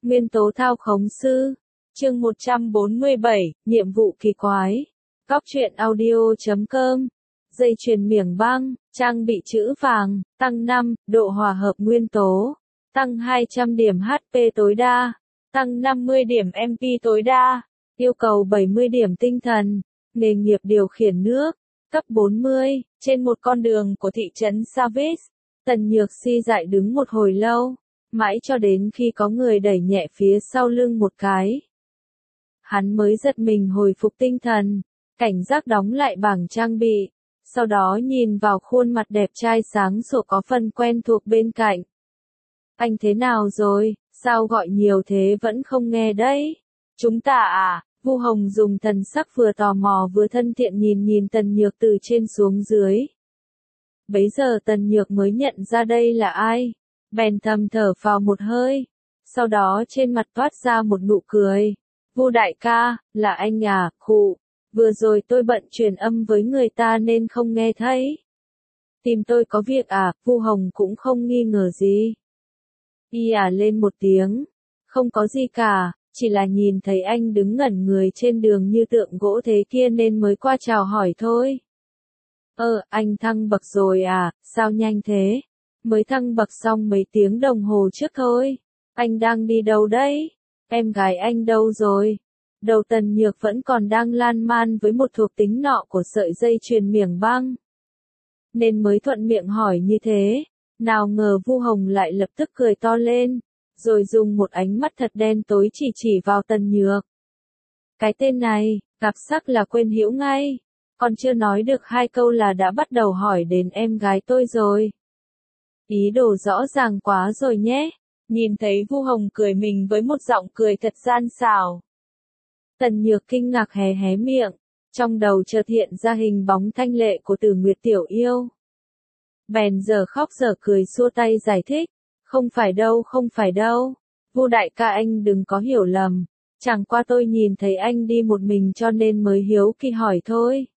Nguyên tố thao khống sư. Chương 147, nhiệm vụ kỳ quái. Cóc truyện audio.com. Dây chuyền miểng băng, trang bị chữ vàng, tăng 5, độ hòa hợp nguyên tố, tăng 200 điểm HP tối đa, tăng 50 điểm MP tối đa, yêu cầu 70 điểm tinh thần, nghề nghiệp điều khiển nước, cấp 40, trên một con đường của thị trấn Savis, Tần Nhược Si dại đứng một hồi lâu, mãi cho đến khi có người đẩy nhẹ phía sau lưng một cái. Hắn mới giật mình hồi phục tinh thần, cảnh giác đóng lại bảng trang bị, sau đó nhìn vào khuôn mặt đẹp trai sáng sủa có phần quen thuộc bên cạnh. Anh thế nào rồi, sao gọi nhiều thế vẫn không nghe đấy? Chúng ta à? Vu Hồng dùng thần sắc vừa tò mò vừa thân thiện nhìn Tần Nhược từ trên xuống dưới. Bấy giờ Tần Nhược mới nhận ra đây là ai, bèn thầm thở phào một hơi, sau đó trên mặt toát ra một nụ cười. Vu đại ca, là anh à? Khụ, vừa rồi tôi bận truyền âm với người ta nên không nghe thấy. Tìm tôi có việc à? Vu Hồng cũng không nghi ngờ gì. Y à lên một tiếng, không có gì cả, chỉ là nhìn thấy anh đứng ngẩn người trên đường như tượng gỗ thế kia nên mới qua chào hỏi thôi. Anh thăng bậc rồi à, sao nhanh thế? Mới thăng bậc xong mấy tiếng đồng hồ trước thôi. Anh đang đi đâu đấy? Em gái anh đâu rồi? Đầu Tần Nhược vẫn còn đang lan man với một thuộc tính nọ của sợi dây chuyền miểng băng, nên mới thuận miệng hỏi như thế. Nào ngờ Vu Hồng lại lập tức cười to lên, rồi dùng một ánh mắt thật đen tối chỉ vào Tần Nhược. Cái tên này, gặp sắc là quên hiểu ngay, còn chưa nói được hai câu là đã bắt đầu hỏi đến em gái tôi rồi. Ý đồ rõ ràng quá rồi nhé. Nhìn thấy Vu Hồng cười mình với một giọng cười thật gian xảo, Tần Nhược kinh ngạc hé hé miệng, trong đầu chợt hiện ra hình bóng thanh lệ của Tử Nguyệt tiểu yêu. Bèn giờ khóc giờ cười xua tay giải thích, không phải đâu, Vu đại ca anh đừng có hiểu lầm, chẳng qua tôi nhìn thấy anh đi một mình cho nên mới hiếu kỳ hỏi thôi.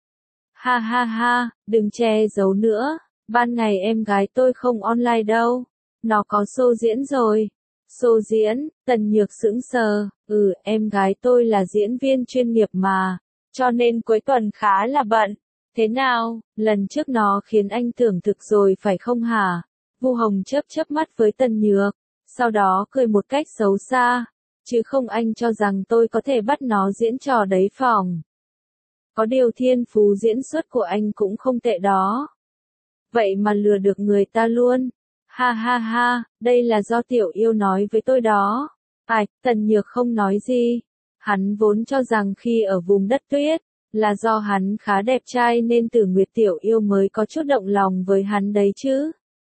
Ha ha ha, đừng che giấu nữa, ban ngày em gái tôi không online đâu, nó có show diễn rồi. Show diễn? Tần Nhược sững sờ, em gái tôi là diễn viên chuyên nghiệp mà, cho nên cuối tuần khá là bận. Thế nào, lần trước nó khiến anh thưởng thực rồi phải không hả? Vu Hồng chớp mắt với Tần Nhược, sau đó cười một cách xấu xa, chứ không anh cho rằng tôi có thể bắt nó diễn trò đấy phòng. Có điều thiên phú diễn xuất của anh cũng không tệ đó. Vậy mà lừa được người ta luôn. Ha ha ha, đây là do tiểu yêu nói với tôi đó. Tần Nhược không nói gì. Hắn vốn cho rằng khi ở vùng đất tuyết, là do hắn khá đẹp trai nên Tử Nguyệt tiểu yêu mới có chút động lòng với hắn đấy chứ.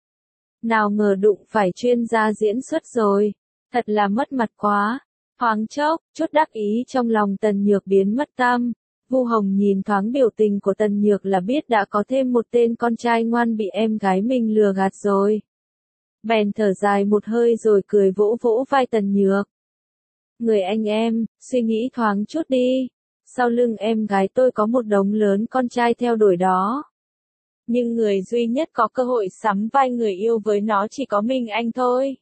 Nào ngờ đụng phải chuyên gia diễn xuất rồi. Thật là mất mặt quá. Thoáng chốc, chút đắc ý trong lòng Tần Nhược biến mất tăm. Vu Hồng nhìn thoáng biểu tình của Tần Nhược là biết đã có thêm một tên con trai ngoan bị em gái mình lừa gạt rồi. Bèn thở dài một hơi rồi cười vỗ vỗ vai Tần Nhược. Người anh em, suy nghĩ thoáng chút đi. Sau lưng em gái tôi có một đống lớn con trai theo đuổi đó. Nhưng người duy nhất có cơ hội sắm vai người yêu với nó chỉ có mình anh thôi.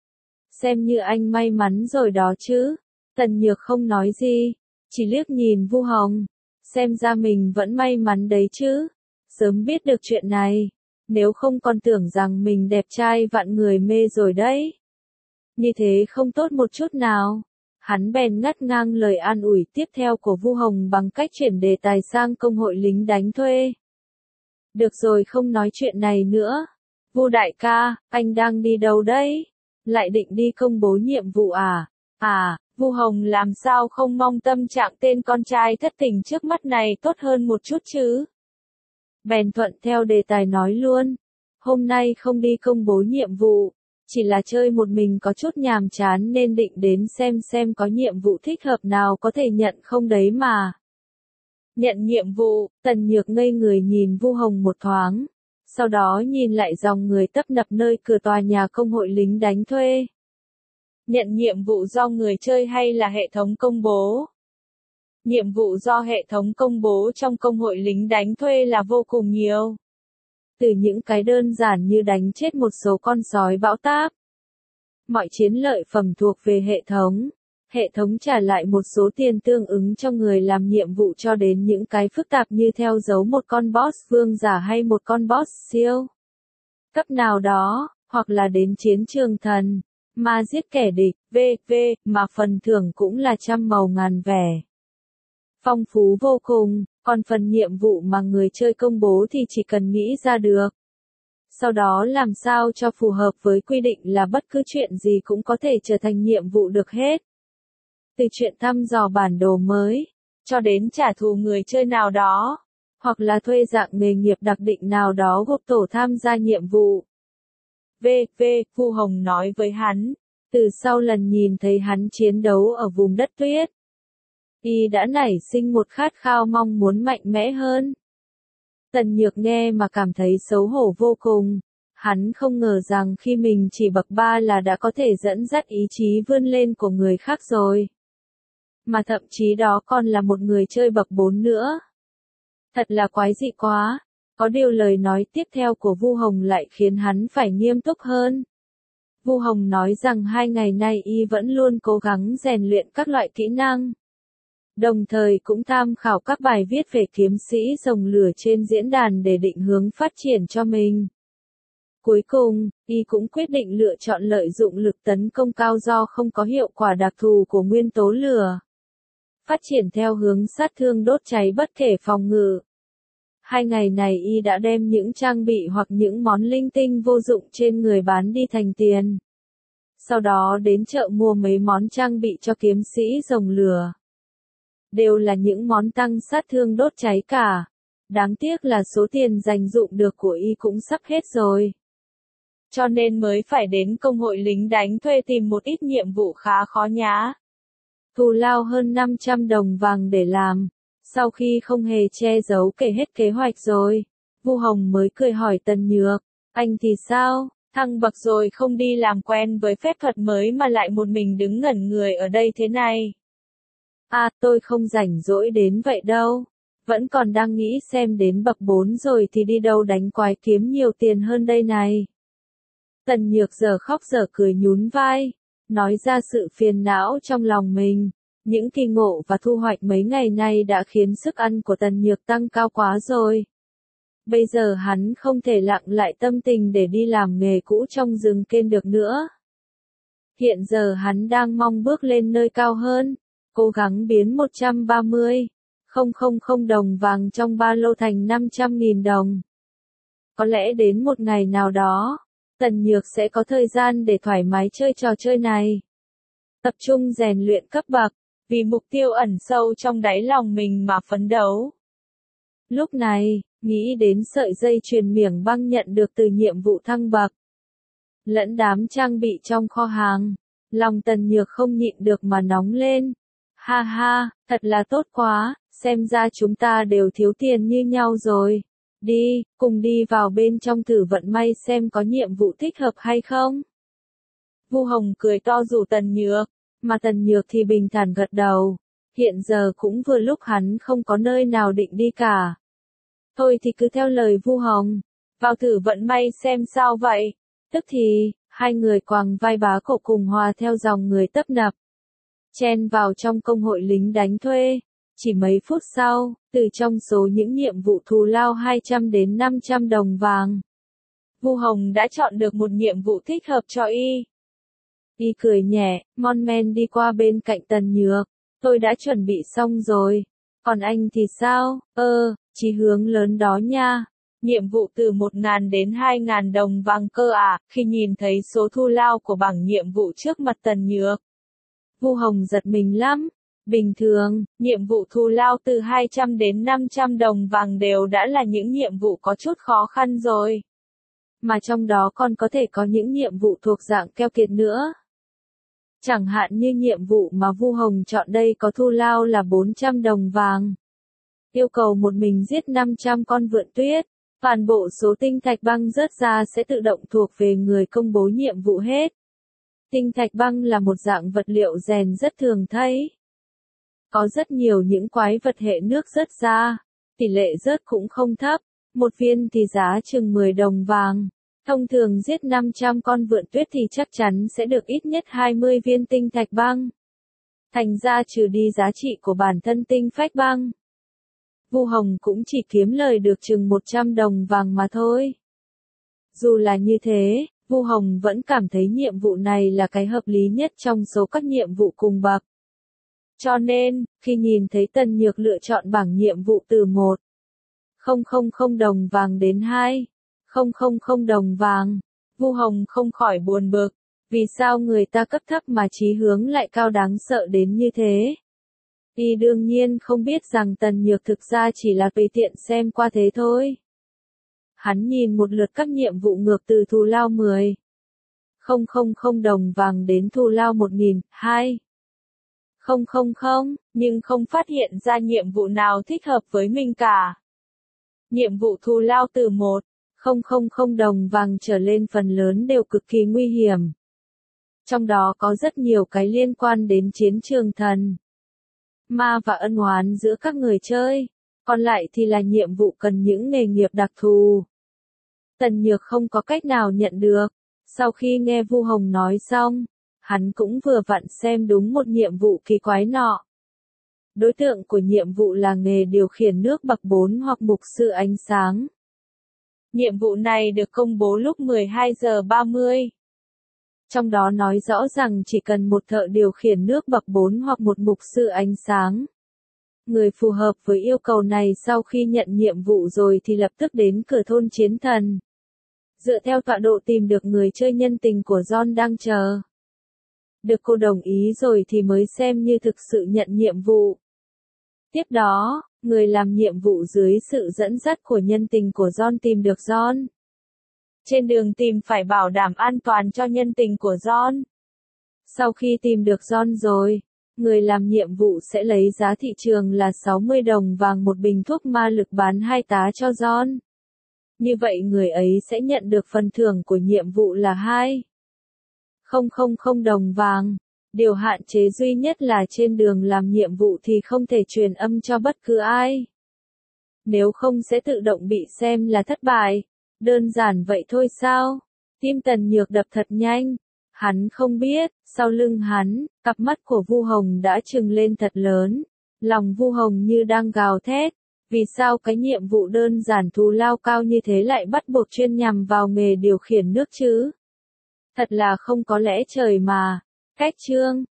Xem như anh may mắn rồi đó chứ. Tần Nhược không nói gì, chỉ liếc nhìn Vu Hồng. Xem ra mình vẫn may mắn đấy chứ. Sớm biết được chuyện này, nếu không còn tưởng rằng mình đẹp trai vạn người mê rồi đấy. Như thế không tốt một chút nào. Hắn bèn ngắt ngang lời an ủi tiếp theo của Vu Hồng bằng cách chuyển đề tài sang công hội lính đánh thuê. Được rồi, không nói chuyện này nữa. Vu đại ca, anh đang đi đâu đấy? Lại định đi công bố nhiệm vụ à? Vu Hồng làm sao không mong tâm trạng tên con trai thất tình trước mắt này tốt hơn một chút chứ? Bèn thuận theo đề tài nói luôn. Hôm nay không đi công bố nhiệm vụ, chỉ là chơi một mình có chút nhàm chán nên định đến xem có nhiệm vụ thích hợp nào có thể nhận không đấy mà. Nhận nhiệm vụ, Tần Nhược ngây người nhìn Vu Hồng một thoáng, sau đó nhìn lại dòng người tấp nập nơi cửa tòa nhà công hội lính đánh thuê. Nhận nhiệm vụ do người chơi hay là hệ thống công bố? Nhiệm vụ do hệ thống công bố trong công hội lính đánh thuê là vô cùng nhiều. Từ những cái đơn giản như đánh chết một số con sói bão táp, Mọi chiến lợi phẩm thuộc về hệ thống. Hệ thống trả lại một số tiền tương ứng cho người làm nhiệm vụ cho đến những cái phức tạp như theo dấu một con boss vương giả hay một con boss siêu cấp nào đó, hoặc là đến chiến trường thần, ma giết kẻ địch, v.v. mà phần thưởng cũng là trăm màu ngàn vẻ. Phong phú vô cùng, còn phần nhiệm vụ mà người chơi công bố thì chỉ cần nghĩ ra được. Sau đó làm sao cho phù hợp với quy định là bất cứ chuyện gì cũng có thể trở thành nhiệm vụ được hết. Từ chuyện thăm dò bản đồ mới, cho đến trả thù người chơi nào đó, hoặc là thuê dạng nghề nghiệp đặc định nào đó gộp tổ tham gia nhiệm vụ. V.V. Vu Hồng nói với hắn, từ sau lần nhìn thấy hắn chiến đấu ở vùng đất tuyết, y đã nảy sinh một khát khao mong muốn mạnh mẽ hơn. Tần Nhược nghe mà cảm thấy xấu hổ vô cùng, hắn không ngờ rằng khi mình chỉ bậc 3 là đã có thể dẫn dắt ý chí vươn lên của người khác rồi. Mà thậm chí đó còn là một người chơi bậc 4 nữa. Thật là quái dị quá. Có điều lời nói tiếp theo của Vu Hồng lại khiến hắn phải nghiêm túc hơn. Vu Hồng nói rằng 2 ngày nay y vẫn luôn cố gắng rèn luyện các loại kỹ năng. Đồng thời cũng tham khảo các bài viết về kiếm sĩ rồng lửa trên diễn đàn để định hướng phát triển cho mình. Cuối cùng, y cũng quyết định lựa chọn lợi dụng lực tấn công cao do không có hiệu quả đặc thù của nguyên tố lửa. Phát triển theo hướng sát thương đốt cháy bất kể phòng ngự. 2 ngày này y đã đem những trang bị hoặc những món linh tinh vô dụng trên người bán đi thành tiền. Sau đó đến chợ mua mấy món trang bị cho kiếm sĩ rồng lửa. Đều là những món tăng sát thương đốt cháy cả. Đáng tiếc là số tiền dành dụm được của y cũng sắp hết rồi. Cho nên mới phải đến công hội lính đánh thuê tìm một ít nhiệm vụ khá khó nhá. Thù lao hơn 500 đồng vàng để làm. Sau khi không hề che giấu kể hết kế hoạch rồi, Vu Hồng mới cười hỏi Tần Nhược, anh thì sao, thăng bậc rồi không đi làm quen với phép thuật mới mà lại một mình đứng ngẩn người ở đây thế này. À, tôi không rảnh rỗi đến vậy đâu, vẫn còn đang nghĩ xem đến bậc 4 rồi thì đi đâu đánh quái kiếm nhiều tiền hơn đây này. Tần Nhược giờ khóc giờ cười nhún vai, nói ra sự phiền não trong lòng mình. Những kỳ ngộ và thu hoạch mấy ngày nay đã khiến sức ăn của Tần Nhược tăng cao quá rồi. Bây giờ hắn không thể lặng lại tâm tình để đi làm nghề cũ trong rừng kên được nữa. Hiện giờ hắn đang mong bước lên nơi cao hơn, cố gắng biến 130.000 đồng vàng trong ba lô thành 500.000 đồng. Có lẽ đến một ngày nào đó, Tần Nhược sẽ có thời gian để thoải mái chơi trò chơi này. Tập trung rèn luyện cấp bậc. Vì mục tiêu ẩn sâu trong đáy lòng mình mà phấn đấu. Lúc này, nghĩ đến sợi dây chuyền miểng băng nhận được từ nhiệm vụ thăng bậc. Lẫn đám trang bị trong kho hàng, lòng Tần Nhược không nhịn được mà nóng lên. Ha ha, thật là tốt quá, xem ra chúng ta đều thiếu tiền như nhau rồi. Đi, cùng đi vào bên trong thử vận may xem có nhiệm vụ thích hợp hay không. Vu Hồng cười to rủ Tần Nhược. Mà Tần Nhược thì bình thản gật đầu. Hiện giờ cũng vừa lúc hắn không có nơi nào định đi cả. Thôi thì cứ theo lời Vu Hồng. Vào thử vận may xem sao vậy. Tức thì, hai người quàng vai bá cổ cùng hòa theo dòng người tấp nập. Chen vào trong công hội lính đánh thuê. Chỉ mấy phút sau, từ trong số những nhiệm vụ thù lao 200 đến 500 đồng vàng. Vu Hồng đã chọn được một nhiệm vụ thích hợp cho y. Y cười nhẹ, mon men đi qua bên cạnh Tần Nhược. Tôi đã chuẩn bị xong rồi. Còn anh thì sao? Chí hướng lớn đó nha. Nhiệm vụ từ 1.000 đến 2.000 đồng vàng cơ à, khi nhìn thấy số thu lao của bảng nhiệm vụ trước mặt Tần Nhược. Vu Hồng giật mình lắm. Bình thường, nhiệm vụ thù lao từ 200 đến 500 đồng vàng đều đã là những nhiệm vụ có chút khó khăn rồi. Mà trong đó còn có thể có những nhiệm vụ thuộc dạng keo kiệt nữa. Chẳng hạn như nhiệm vụ mà Vu Hồng chọn đây có thu lao là 400 đồng vàng. Yêu cầu một mình giết 500 con vượn tuyết. Toàn bộ số tinh thạch băng rớt ra sẽ tự động thuộc về người công bố nhiệm vụ hết. Tinh thạch băng là một dạng vật liệu rèn rất thường thấy. Có rất nhiều những quái vật hệ nước rớt ra. Tỷ lệ rớt cũng không thấp. Một viên thì giá chừng 10 đồng vàng. Thông thường giết 500 con vượn tuyết thì chắc chắn sẽ được ít nhất 20 viên tinh thạch băng. Thành ra trừ đi giá trị của bản thân tinh phách băng, Vu Hồng cũng chỉ kiếm lời được chừng 100 đồng vàng mà thôi. Dù là như thế, Vu Hồng vẫn cảm thấy nhiệm vụ này là cái hợp lý nhất trong số các nhiệm vụ cùng bậc. Cho nên, khi nhìn thấy Tần Nhược lựa chọn bảng nhiệm vụ từ 1,000 đồng vàng đến 2,000 đồng vàng, Vu Hồng không khỏi buồn bực, vì sao người ta cấp thấp mà chí hướng lại cao đáng sợ đến như thế. Y đương nhiên không biết rằng Tần Nhược thực ra chỉ là tùy tiện xem qua thế thôi. Hắn nhìn một lượt các nhiệm vụ ngược từ thù lao 10,000 đồng vàng đến thù lao 1.200, nhưng không phát hiện ra nhiệm vụ nào thích hợp với mình cả. Nhiệm vụ thù lao từ 1,000 đồng vàng trở lên phần lớn đều cực kỳ nguy hiểm. Trong đó có rất nhiều cái liên quan đến chiến trường thần ma và ân oán giữa các người chơi, còn lại thì là nhiệm vụ cần những nghề nghiệp đặc thù. Tần Nhược không có cách nào nhận được. Sau khi nghe Vu Hồng nói xong, hắn cũng vừa vặn xem đúng một nhiệm vụ kỳ quái nọ. Đối tượng của nhiệm vụ là nghề điều khiển nước bậc 4 hoặc mục sư ánh sáng. Nhiệm vụ này được công bố lúc 12 giờ 30. Trong đó nói rõ rằng chỉ cần một thợ điều khiển nước bậc 4 hoặc một mục sư ánh sáng. Người phù hợp với yêu cầu này sau khi nhận nhiệm vụ rồi thì lập tức đến cửa thôn chiến thần. Dựa theo tọa độ tìm được người chơi nhân tình của John đang chờ. Được cô đồng ý rồi thì mới xem như thực sự nhận nhiệm vụ. Tiếp đó, người làm nhiệm vụ dưới sự dẫn dắt của nhân tình của John tìm được John. Trên đường tìm phải bảo đảm an toàn cho nhân tình của John. Sau khi tìm được John rồi, người làm nhiệm vụ sẽ lấy giá thị trường là 60 đồng vàng một bình thuốc ma lực bán 2 tá cho John. Như vậy người ấy sẽ nhận được phần thưởng của nhiệm vụ là 2,000 đồng vàng. Điều hạn chế duy nhất là trên đường làm nhiệm vụ thì không thể truyền âm cho bất cứ ai. Nếu không sẽ tự động bị xem là thất bại. Đơn giản vậy thôi sao? Tim Tần Nhược đập thật nhanh. Hắn không biết, sau lưng hắn, cặp mắt của Vu Hồng đã trừng lên thật lớn. Lòng Vu Hồng như đang gào thét. Vì sao cái nhiệm vụ đơn giản thù lao cao như thế lại bắt buộc chuyên nhằm vào nghề điều khiển nước chứ? Thật là không có lẽ trời mà. Cách chương